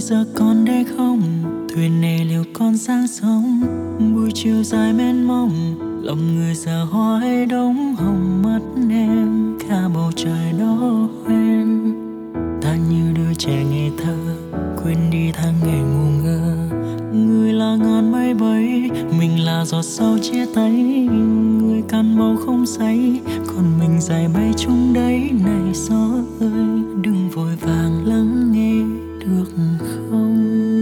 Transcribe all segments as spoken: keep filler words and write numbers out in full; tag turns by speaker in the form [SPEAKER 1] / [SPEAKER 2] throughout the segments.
[SPEAKER 1] giờ còn đây không? Thuyền này liệu còn sang sông? Buổi chiều dài mênh mông, lòng người giờ hoài đông hồng mắt em. Cả bầu trời đó hoen, ta như đứa trẻ ngây thơ, quên đi tháng ngày ngu ngơ. Người là ngàn mây bay, mình là giọt sâu chia tay. Người cạn màu không say, còn mình dài bay chung đấy. Này gió ơi, đừng vội vàng lắng nghe được không?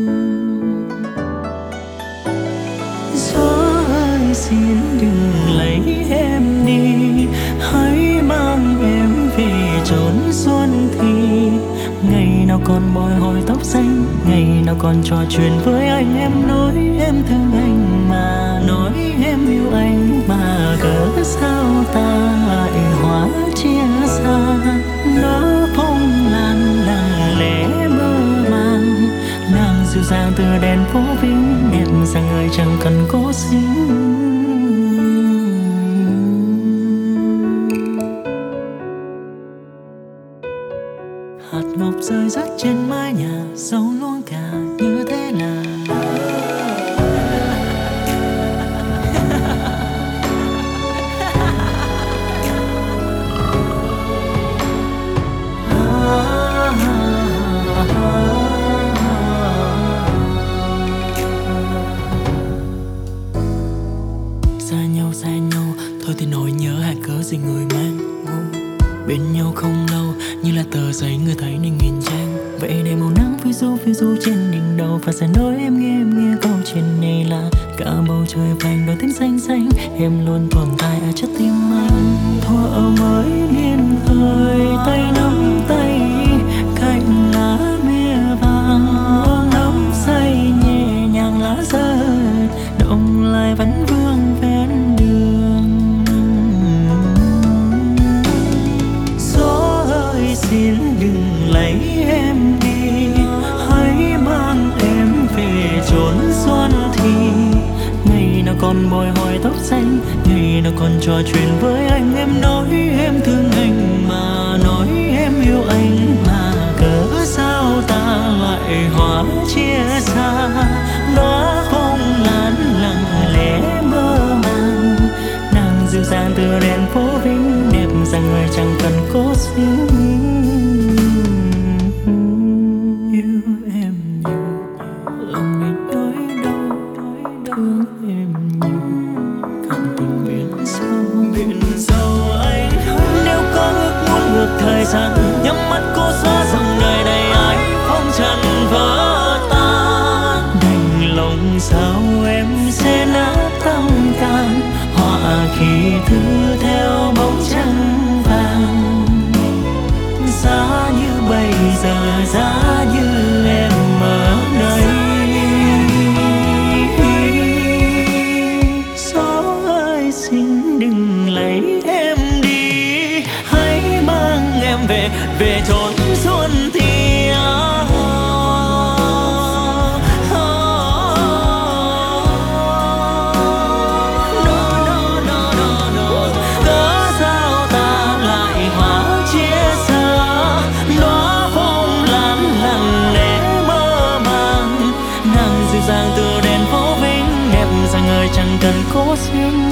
[SPEAKER 1] Gió ơi xin đừng lấy em đi, hãy mang em về chốn xuân thì. Ngày nào còn bồi hồi tóc xanh, ngày nào còn trò chuyện với anh. Em nói em thương anh mà, nói em yêu anh mà. Cớ sao ta lại hóa chia xa? Nó phong lan lặng lẽ mơ màng, nàng dịu dàng từ đèn phố Vinh, đẹp rằng người chẳng cần cố xinh. Hạt ngọc rơi rớt trên mái nhà, dấu luôn cả như thế là xa nhau xa nhau thôi thì nỗi nhớ hạt cớ gì người mang ngu. Bên nhau không lâu như là tờ giấy người thấy nên nghìn trang. Vậy để màu nắng phiêu du phiêu du trên đỉnh đầu, và sẽ nói em nghe em nghe câu chuyện này là cả bầu trời vàng đôi tím xanh xanh. Em luôn tồn tại ở trái tim anh. Thuở ở mới niên thời, tay nắm tay cạnh lá mía vàng. Ôm nắm say nhẹ nhàng lá rơi, động lại vẫn vương ven đường. Gió ơi xin đừng lấy em đi, hãy mang em về chốn xuân thì. Ngày nào còn bồi hồi tóc xanh, ngày nào còn trò chuyện với anh. Em nói em thương anh mà, nói em yêu anh mà. Cớ sao ta lại hóa chia xa? Đóa phong lan lặng lẽ mơ màng, nàng dịu dàng từ đèn phố Vinh, đẹp rằng người chẳng cần cố xinh. Yêu em nhiều, lòng mình nhói đau, thương em nhiều. Cạn tình biển sâu, biển sâu anh. Nếu có ước muốn ngược thời gian, nhắm mắt cố xóa dòng đời này ai phong trần vỡ tan. Đành lòng sao em sẽ nát tâm can, họa khi thứ theo bóng trăng vàng. Giá như bây giờ, giá như em ở đây. Gió ơi xin đừng lấy em đi, hãy mang em về, về chốn xuân thì. Dàng từ đèn phố Vinh, đẹp rằng người chẳng cần cố xuyên.